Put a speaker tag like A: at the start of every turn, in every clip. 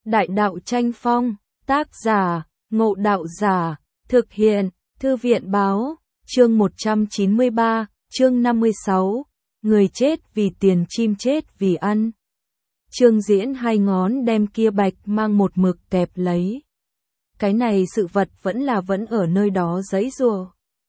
A: Đại đạo tranh phong, tác giả, Ngộ Đạo Giả, thực hiện, Thư viện báo, chương 193, chương 56, người chết vì tiền chim chết vì ăn. Trương Diễn hai ngón đem kia bạch mang một mực kẹp lấy. Cái này sự vật vẫn ở nơi đó giãy giụa.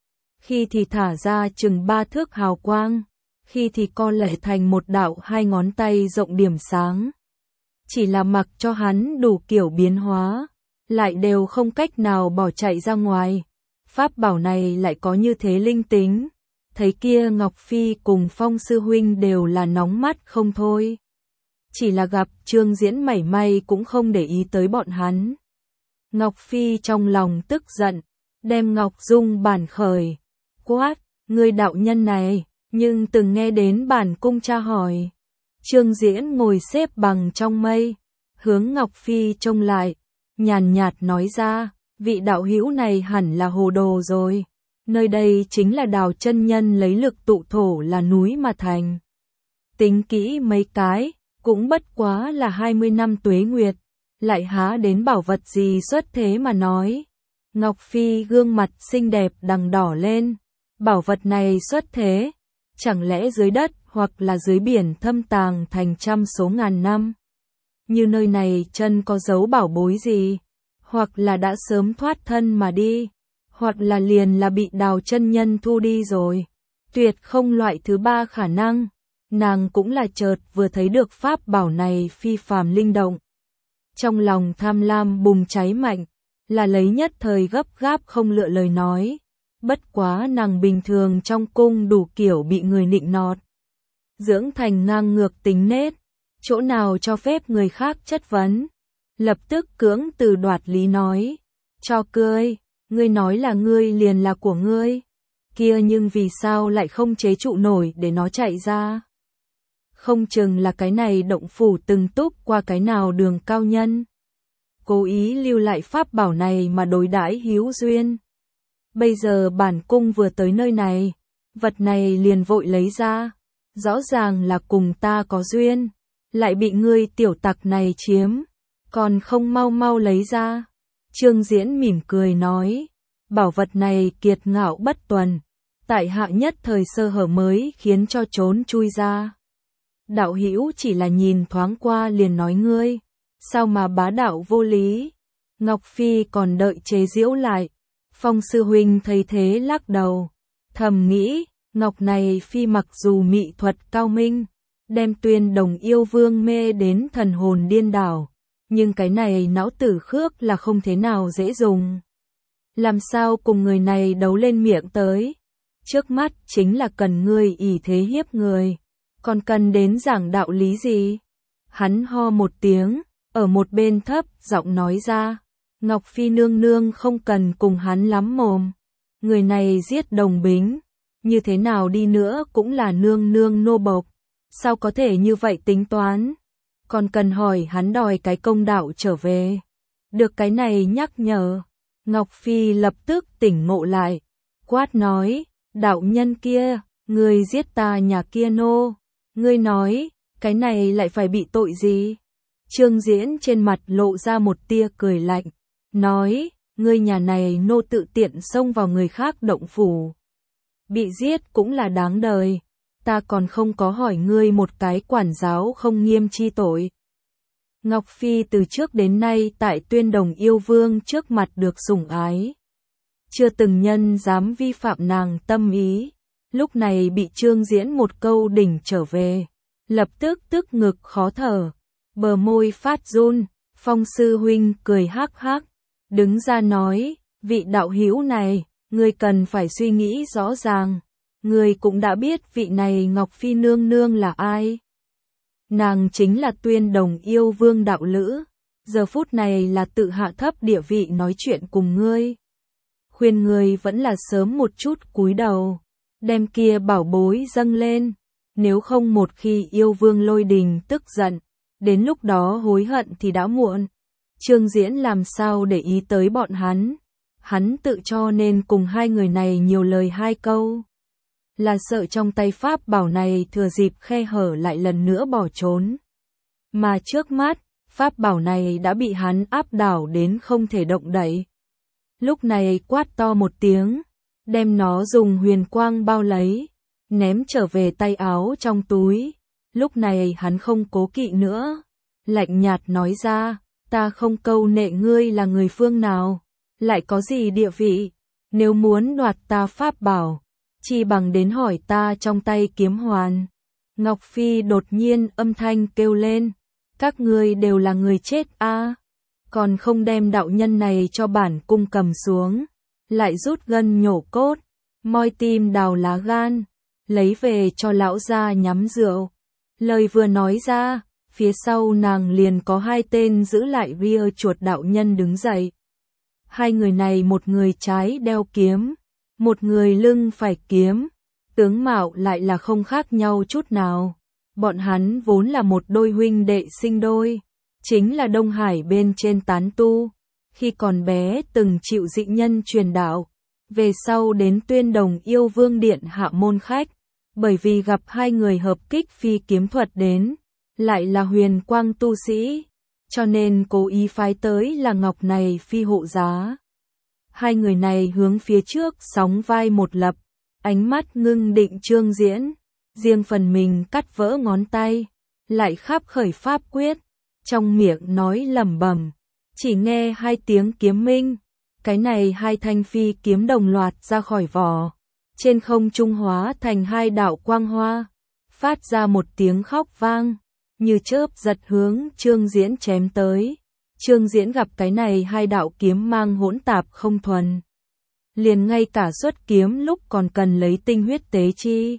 A: Khi thì thả ra chừng 3 thước hào quang, khi thì co lại thành một đạo hai ngón tay rộng điểm sáng. Chỉ là mặc cho hắn đủ kiểu biến hóa, lại đều không cách nào bỏ chạy ra ngoài. Pháp bảo này lại có như thế linh tính. Thấy kia Ngọc Phi cùng Phong sư huynh đều là nóng mắt không thôi. Chỉ là gặp Trương Diễn mảy may cũng không để ý tới bọn hắn. Ngọc Phi trong lòng tức giận, đem Ngọc Dung bản khởi, quát, người đạo nhân này, nhưng từng nghe đến bản cung tra hỏi. Trương Diễn ngồi xếp bằng trong mây, hướng Ngọc Phi trông lại, nhàn nhạt nói ra, vị đạo hữu này hẳn là hồ đồ rồi. Nơi đây chính là Đào chân nhân lấy lực tụ thổ là núi mà thành. Tính kỹ mấy cái, cũng bất quá là 20 năm tuế nguyệt, lại há đến bảo vật gì xuất thế mà nói. Ngọc Phi gương mặt xinh đẹp đằng đỏ lên, bảo vật này xuất thế, chẳng lẽ dưới đất hoặc là dưới biển thâm tàng thành trăm số ngàn năm. Như nơi này chân có dấu bảo bối gì, hoặc là đã sớm thoát thân mà đi, hoặc là liền là bị Đào chân nhân thu đi rồi. Tuyệt không loại thứ ba khả năng. Nàng cũng là chợt vừa thấy được pháp bảo này phi phàm linh động. Trong lòng tham lam bùng cháy mạnh, là lấy nhất thời gấp gáp không lựa lời nói. Bất quá nàng bình thường trong cung đủ kiểu bị người nịnh nọt. Dưỡng thành ngang ngược tính nết, chỗ nào cho phép người khác chất vấn. Lập tức cưỡng từ đoạt lý nói, cho cười, ngươi nói là ngươi liền là của ngươi. Kia nhưng vì sao lại không chế trụ nổi để nó chạy ra? Không chừng là cái này động phủ từng túc qua cái nào đường cao nhân. Cố ý lưu lại pháp bảo này mà đối đãi hữu duyên. Bây giờ bản cung vừa tới nơi này, vật này liền vội lấy ra. Rõ ràng là cùng ta có duyên, lại bị ngươi tiểu tặc này chiếm, còn không mau mau lấy ra. Trương Diễn mỉm cười nói, bảo vật này kiệt ngạo bất tuần, tại hạ nhất thời sơ hở mới khiến cho trốn chui ra. Đạo hữu chỉ là nhìn thoáng qua liền nói ngươi, sao mà bá đạo vô lý. Ngọc Phi còn đợi chế giễu lại. Phong sư huynh thấy thế lắc đầu, thầm nghĩ, Ngọc này Phi mặc dù mỹ thuật cao minh, đem Tuyên Đồng yêu vương mê đến thần hồn điên đảo, nhưng cái này não tử khước là không thế nào dễ dùng. Làm sao cùng người này đấu lên miệng tới? Trước mắt chính là cần ngươi ỷ thế hiếp người, còn cần đến giảng đạo lý gì? Hắn ho một tiếng, ở một bên thấp giọng nói ra, Ngọc Phi nương nương không cần cùng hắn lắm mồm. Người này giết Đồng Bính, như thế nào đi nữa cũng là nương nương nô bộc, sao có thể như vậy tính toán? Còn cần hỏi hắn đòi cái công đạo trở về. Được cái này nhắc nhở, Ngọc Phi lập tức tỉnh ngộ lại, quát nói, đạo nhân kia, ngươi giết ta nhà kia nô, ngươi nói, cái này lại phải bị tội gì? Trương Diễn trên mặt lộ ra một tia cười lạnh, nói, ngươi nhà này nô tự tiện xông vào người khác động phủ. Bị giết cũng là đáng đời, ta còn không có hỏi ngươi một cái quản giáo không nghiêm chi tội. Ngọc Phi từ trước đến nay tại Tuyên Đồng yêu vương trước mặt được sủng ái. Chưa từng nhân dám vi phạm nàng tâm ý, lúc này bị Trương Diễn một câu đỉnh trở về. Lập tức tức ngực khó thở, bờ môi phát run. Phong sư huynh cười hắc hắc, đứng ra nói, vị đạo hữu này, ngươi cần phải suy nghĩ rõ ràng. Ngươi cũng đã biết vị này Ngọc Phi nương nương là ai. Nàng chính là Tuyên Đồng yêu vương đạo lữ, giờ phút này là tự hạ thấp địa vị nói chuyện cùng ngươi. Khuyên ngươi vẫn là sớm một chút cúi đầu, đem kia bảo bối dâng lên, nếu không một khi yêu vương lôi đình tức giận, đến lúc đó hối hận thì đã muộn. Trương Diễn làm sao để ý tới bọn hắn tự cho nên cùng hai người này nhiều lời hai câu. Là sợ trong tay pháp bảo này thừa dịp khe hở lại lần nữa bỏ trốn. Mà trước mắt, Pháp bảo này đã bị hắn áp đảo đến không thể động đậy. Lúc này quát to một tiếng, đem nó dùng huyền quang bao lấy, ném trở về tay áo trong túi. Lúc này hắn không cố kỵ nữa, lạnh nhạt nói ra, ta không câu nệ ngươi là người phương nào, lại có gì địa vị, nếu muốn đoạt ta pháp bảo, chỉ bằng đến hỏi ta trong tay kiếm hoàn. Ngọc Phi đột nhiên âm thanh kêu lên, các ngươi đều là người chết a, còn không đem đạo nhân này cho bản cung cầm xuống, lại rút gân nhổ cốt, moi tim đào lá gan, lấy về cho lão gia nhắm rượu. Lời vừa nói ra, phía sau nàng liền có hai tên giữ lại ria chuột đạo nhân đứng dậy. Hai người này một người trái đeo kiếm, một người lưng phải kiếm, tướng mạo lại là không khác nhau chút nào. Bọn hắn vốn là một đôi huynh đệ sinh đôi, chính là Đông Hải bên trên tán tu, khi còn bé từng chịu dị nhân truyền đạo, về sau đến Tuyên Đồng Yêu Vương điện hạ môn khách, bởi vì gặp hai người hợp kích phi kiếm thuật đến, lại là huyền quang tu sĩ, cho nên cố ý phái tới là Ngọc này phi hộ giá. Hai người này hướng phía trước sóng vai một lập, ánh mắt ngưng định Trương Diễn, riêng phần mình cắt vỡ ngón tay, lại khắp khởi pháp quyết, trong miệng nói lẩm bẩm, chỉ nghe hai tiếng kiếm minh, cái này hai thanh phi kiếm đồng loạt ra khỏi vỏ, trên không trung hóa thành hai đạo quang hoa, phát ra một tiếng khóc vang, như chớp giật hướng Trương Diễn chém tới. Trương Diễn gặp cái này hai đạo kiếm mang hỗn tạp không thuần, liền ngay cả xuất kiếm lúc còn cần lấy tinh huyết tế chi.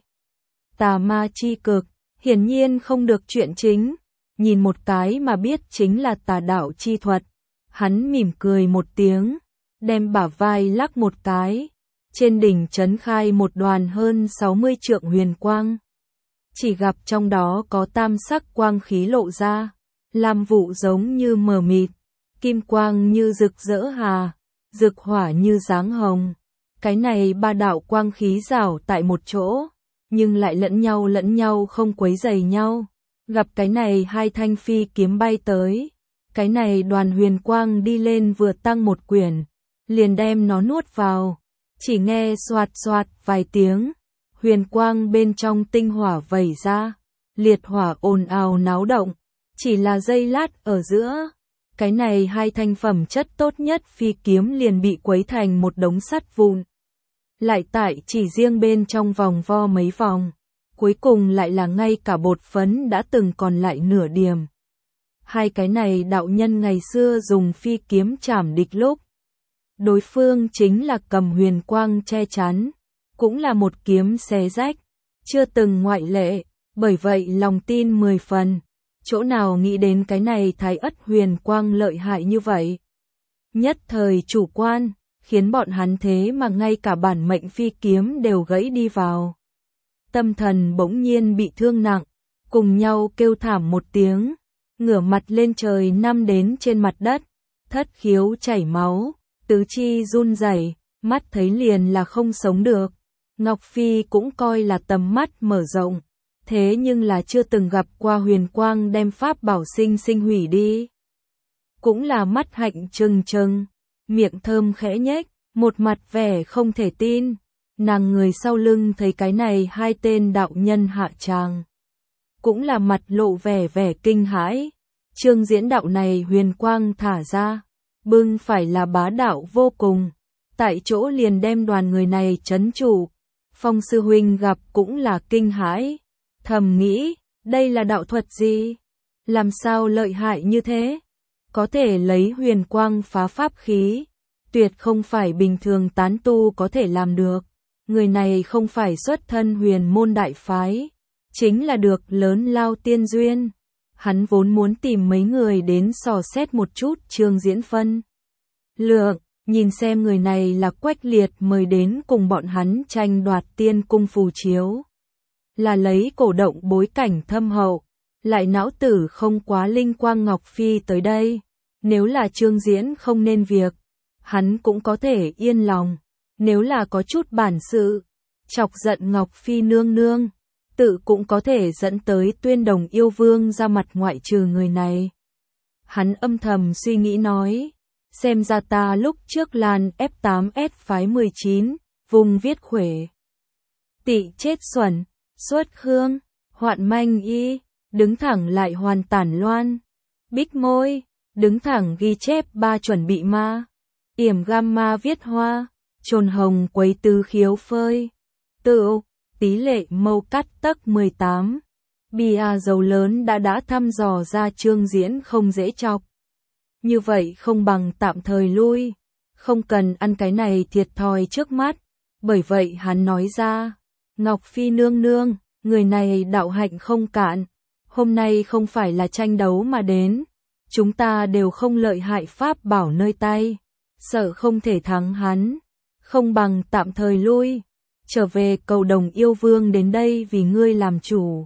A: Tà ma chi cực, hiển nhiên không được chuyện chính, nhìn một cái mà biết chính là tà đạo chi thuật. Hắn mỉm cười một tiếng, đem bả vai lắc một cái, trên đỉnh chấn khai một đoàn hơn 60 trượng huyền quang. Chỉ gặp trong đó có tam sắc quang khí lộ ra, lam vụ giống như mờ mịt, kim quang như rực rỡ hà, rực hỏa như dáng hồng. Cái này ba đạo quang khí rảo tại một chỗ, nhưng lại lẫn nhau không quấy rầy nhau. Gặp cái này hai thanh phi kiếm bay tới, cái này đoàn huyền quang đi lên vừa tăng một quyển, liền đem nó nuốt vào. Chỉ nghe xoạt xoạt vài tiếng, huyền quang bên trong tinh hỏa vẩy ra, liệt hỏa ồn ào náo động, chỉ là giây lát ở giữa, cái này hai thanh phẩm chất tốt nhất phi kiếm liền bị quấy thành một đống sắt vụn. Lại tại chỉ riêng bên trong vòng vo mấy vòng, cuối cùng lại là ngay cả bột phấn đã từng còn lại nửa điểm. Hai cái này đạo nhân ngày xưa dùng phi kiếm chảm địch lúc, đối phương chính là cầm huyền quang che chắn, cũng là một kiếm xé rách, chưa từng ngoại lệ, bởi vậy lòng tin 10 phần, chỗ nào nghĩ đến cái này thái ất huyền quang lợi hại như vậy. Nhất thời chủ quan, khiến bọn hắn thế mà ngay cả bản mệnh phi kiếm đều gãy đi vào. Tâm thần bỗng nhiên bị thương nặng, cùng nhau kêu thảm một tiếng, ngửa mặt lên trời nằm đến trên mặt đất, thất khiếu chảy máu, tứ chi run rẩy, mắt thấy liền là không sống được. Ngọc Phi cũng coi là tầm mắt mở rộng, thế nhưng là chưa từng gặp qua huyền quang đem pháp bảo sinh hủy đi. Cũng là mắt hạnh trừng trừng, miệng thơm khẽ nhếch, một mặt vẻ không thể tin. Nàng người sau lưng thấy cái này hai tên đạo nhân hạ tràng, cũng là mặt lộ vẻ kinh hãi. Trương Diễn đạo này huyền quang thả ra, bưng phải là bá đạo vô cùng, tại chỗ liền đem đoàn người này trấn trụ. Phong sư huynh gặp cũng là kinh hãi, thầm nghĩ, đây là đạo thuật gì? Làm sao lợi hại như thế? Có thể lấy huyền quang phá pháp khí, tuyệt không phải bình thường tán tu có thể làm được. Người này không phải xuất thân huyền môn đại phái, chính là được lớn lao tiên duyên. Hắn vốn muốn tìm mấy người đến dò xét một chút Trương Diễn phân lượng, nhìn xem người này là Quách Liệt mời đến cùng bọn hắn tranh đoạt tiên cung phù chiếu. Là lấy cổ động bối cảnh thâm hậu, lại não tử không quá linh quang Ngọc Phi tới đây. Nếu là Trương Diễn không nên việc, hắn cũng có thể yên lòng. Nếu là có chút bản sự, chọc giận Ngọc Phi nương nương, tự cũng có thể dẫn tới Tuyên Đồng Yêu Vương ra mặt ngoại trừ người này. Hắn âm thầm suy nghĩ nói, xem ra ta lúc trước làn F8S phái 19, vùng viết khuể. Tị chết xuẩn, xuất hương, hoạn manh y, đứng thẳng lại hoàn tản loan. Bích môi, đứng thẳng ghi chép ba chuẩn bị ma. Yểm gamma viết hoa, trồn hồng quấy tứ khiếu phơi. Tựu, tí lệ mâu cắt tấc 18. Bia dầu lớn đã thăm dò ra Trương Diễn không dễ chọc. Như vậy không bằng tạm thời lui, không cần ăn cái này thiệt thòi trước mắt. Bởi vậy hắn nói ra, Ngọc Phi nương nương, người này đạo hạnh không cạn, hôm nay không phải là tranh đấu mà đến, chúng ta đều không lợi hại pháp bảo nơi tay, sợ không thể thắng hắn, không bằng tạm thời lui, trở về cầu Đồng Yêu Vương đến đây vì ngươi làm chủ.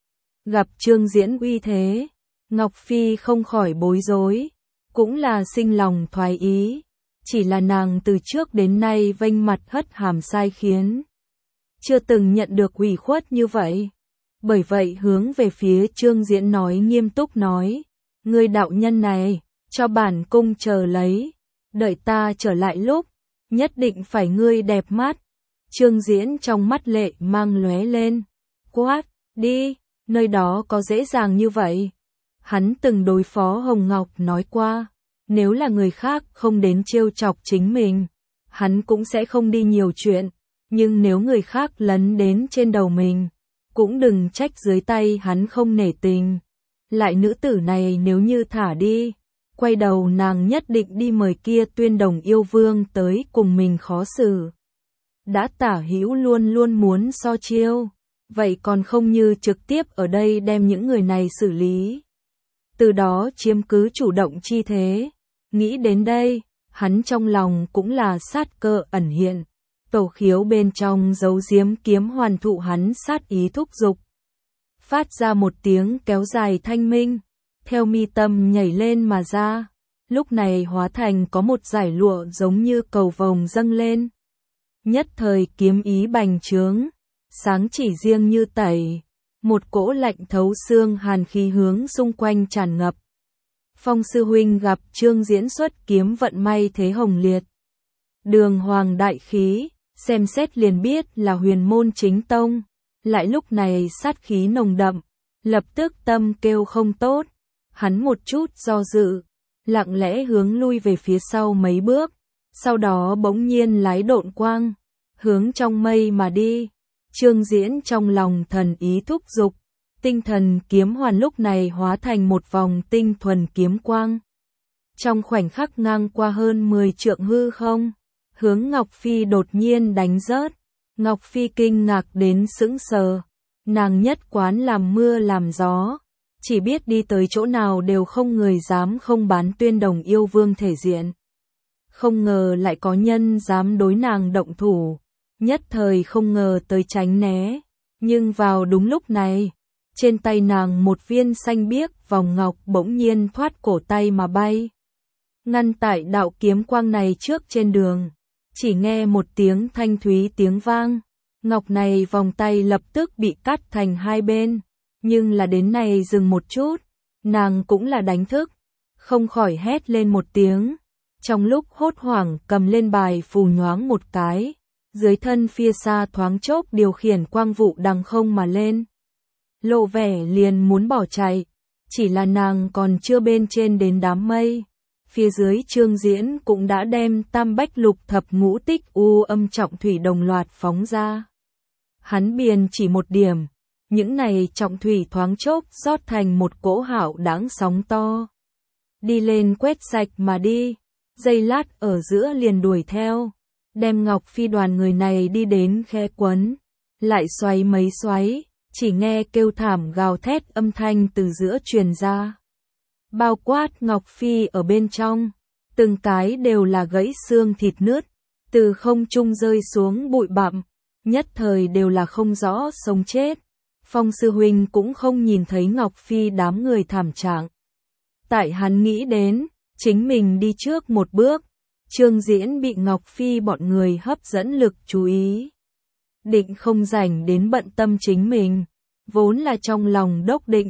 A: Gặp Trương Diễn uy thế, Ngọc Phi không khỏi bối rối, cũng là sinh lòng thoái ý, chỉ là nàng từ trước đến nay vênh mặt hất hàm sai khiến, chưa từng nhận được ủy khuất như vậy. Bởi vậy hướng về phía Trương Diễn nói nghiêm túc nói, ngươi đạo nhân này, cho bản cung chờ lấy, đợi ta trở lại lúc, nhất định phải ngươi đẹp mắt. Trương Diễn trong mắt lệ mang lóe lên, quát, đi, nơi đó có dễ dàng như vậy. Hắn từng đối phó Hồng Ngọc nói qua, nếu là người khác không đến trêu chọc chính mình, hắn cũng sẽ không đi nhiều chuyện, nhưng nếu người khác lấn đến trên đầu mình, cũng đừng trách dưới tay hắn không nể tình. Lại nữ tử này nếu như thả đi, quay đầu nàng nhất định đi mời kia Tuyên Đồng Yêu Vương tới cùng mình khó xử. Đã tả hữu luôn luôn muốn so chiêu, vậy còn không như trực tiếp ở đây đem những người này xử lý. Từ đó chiếm cứ chủ động chi thế. Nghĩ đến đây, hắn trong lòng cũng là sát cơ ẩn hiện. Tổ khiếu bên trong giấu giếm kiếm hoàn thụ hắn sát ý thúc giục. Phát ra một tiếng kéo dài thanh minh, theo mi tâm nhảy lên mà ra. Lúc này hóa thành có một dải lụa giống như cầu vồng dâng lên. Nhất thời kiếm ý bành trướng, sáng chỉ riêng như tẩy. Một cỗ lạnh thấu xương hàn khí hướng xung quanh tràn ngập. Phong sư huynh gặp Trương Diễn xuất kiếm vận may thế hồng liệt. Đường hoàng đại khí, xem xét liền biết là huyền môn chính tông. Lại lúc này sát khí nồng đậm, lập tức tâm kêu không tốt. Hắn một chút do dự, lặng lẽ hướng lui về phía sau mấy bước. Sau đó bỗng nhiên lái độn quang, hướng trong mây mà đi. Trương Diễn trong lòng thần ý thúc giục. Tinh thần kiếm hoàn lúc này hóa thành một vòng tinh thuần kiếm quang. Trong khoảnh khắc ngang qua hơn 10 trượng hư không, hướng Ngọc Phi đột nhiên đánh rớt. Ngọc Phi kinh ngạc đến sững sờ, nàng nhất quán làm mưa làm gió, chỉ biết đi tới chỗ nào đều không người dám không bán Tuyên Đồng Yêu Vương thể diện. Không ngờ lại có nhân dám đối nàng động thủ, nhất thời không ngờ tới tránh né, nhưng vào đúng lúc này, trên tay nàng một viên xanh biếc vòng ngọc bỗng nhiên thoát cổ tay mà bay. Ngăn tại đạo kiếm quang này trước trên đường, chỉ nghe một tiếng thanh thúy tiếng vang, ngọc này vòng tay lập tức bị cắt thành hai bên, nhưng là đến này dừng một chút, nàng cũng là đánh thức, không khỏi hét lên một tiếng, trong lúc hốt hoảng cầm lên bài phù nhoáng một cái, dưới thân phía xa thoáng chốc điều khiển quang vụ đằng không mà lên. Lộ vẻ liền muốn bỏ chạy, chỉ là nàng còn chưa bên trên đến đám mây. Phía dưới Trương Diễn cũng đã đem tam bách lục thập ngũ tích u âm trọng thủy đồng loạt phóng ra. Hắn biền chỉ một điểm, những này trọng thủy thoáng chốc rót thành một cỗ hạo đáng sóng to. Đi lên quét sạch mà đi, giây lát ở giữa liền đuổi theo, đem Ngọc Phi đoàn người này đi đến khe quấn, lại xoáy mấy xoáy. Chỉ nghe kêu thảm gào thét âm thanh từ giữa truyền ra. Bao quát Ngọc Phi ở bên trong, từng cái đều là gãy xương thịt nứt, từ không trung rơi xuống bụi bặm, nhất thời đều là không rõ sống chết. Phong sư huynh cũng không nhìn thấy Ngọc Phi đám người thảm trạng. Tại hắn nghĩ đến, chính mình đi trước một bước, Trương Diễn bị Ngọc Phi bọn người hấp dẫn lực chú ý. Định không rảnh đến bận tâm chính mình, vốn là trong lòng đốc định,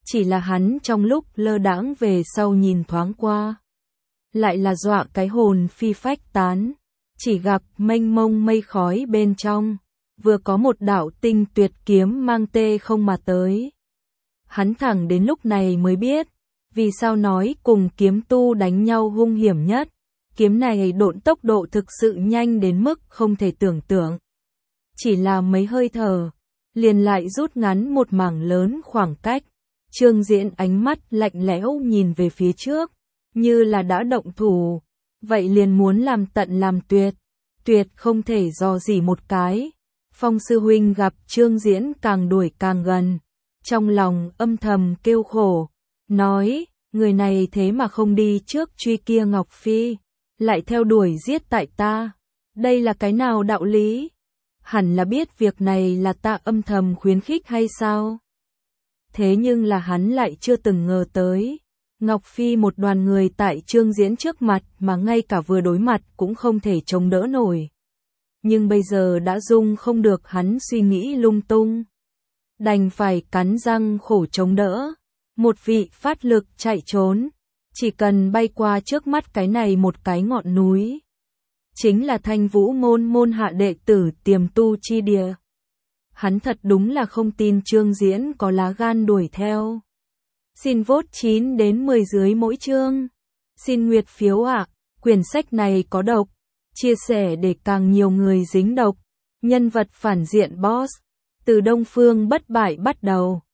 A: Chỉ là hắn trong lúc lơ đãng về sau nhìn thoáng qua, lại là dọa cái hồn phi phách tán, chỉ gặp mênh mông mây khói bên trong, vừa có một đạo tinh tuyệt kiếm mang tê không mà tới. Hắn thẳng đến lúc này mới biết, vì sao nói cùng kiếm tu đánh nhau hung hiểm nhất, kiếm này độn tốc độ thực sự nhanh đến mức không thể tưởng tượng. Chỉ là mấy hơi thở, liền lại rút ngắn một mảng lớn khoảng cách. Trương Diễn ánh mắt lạnh lẽo nhìn về phía trước, như là đã động thủ, vậy liền muốn làm tận làm tuyệt, tuyệt không thể dò dỉ một cái. Phong sư huynh gặp Trương Diễn càng đuổi càng gần, trong lòng âm thầm kêu khổ, nói, người này thế mà không đi trước truy kia Ngọc Phi, lại theo đuổi giết tại ta, đây là cái nào đạo lý? Hẳn là biết việc này là ta âm thầm khuyến khích hay sao? Thế nhưng là hắn lại chưa từng ngờ tới, Ngọc Phi một đoàn người tại Trương Diễn trước mặt mà ngay cả vừa đối mặt cũng không thể chống đỡ nổi. Nhưng bây giờ đã dung không được hắn suy nghĩ lung tung, đành phải cắn răng khổ chống đỡ. Một vị phát lực chạy trốn, chỉ cần bay qua trước mắt cái này một cái ngọn núi, chính là Thanh Vũ môn môn hạ đệ tử tiềm tu chi địa. Hắn thật đúng là không tin Trương Diễn có lá gan đuổi theo. Xin vote 9 đến 10 dưới mỗi chương. Xin nguyệt phiếu ạ, quyển sách này có độc, chia sẻ để càng nhiều người dính độc. Nhân vật phản diện boss, từ Đông Phương bất bại bắt đầu.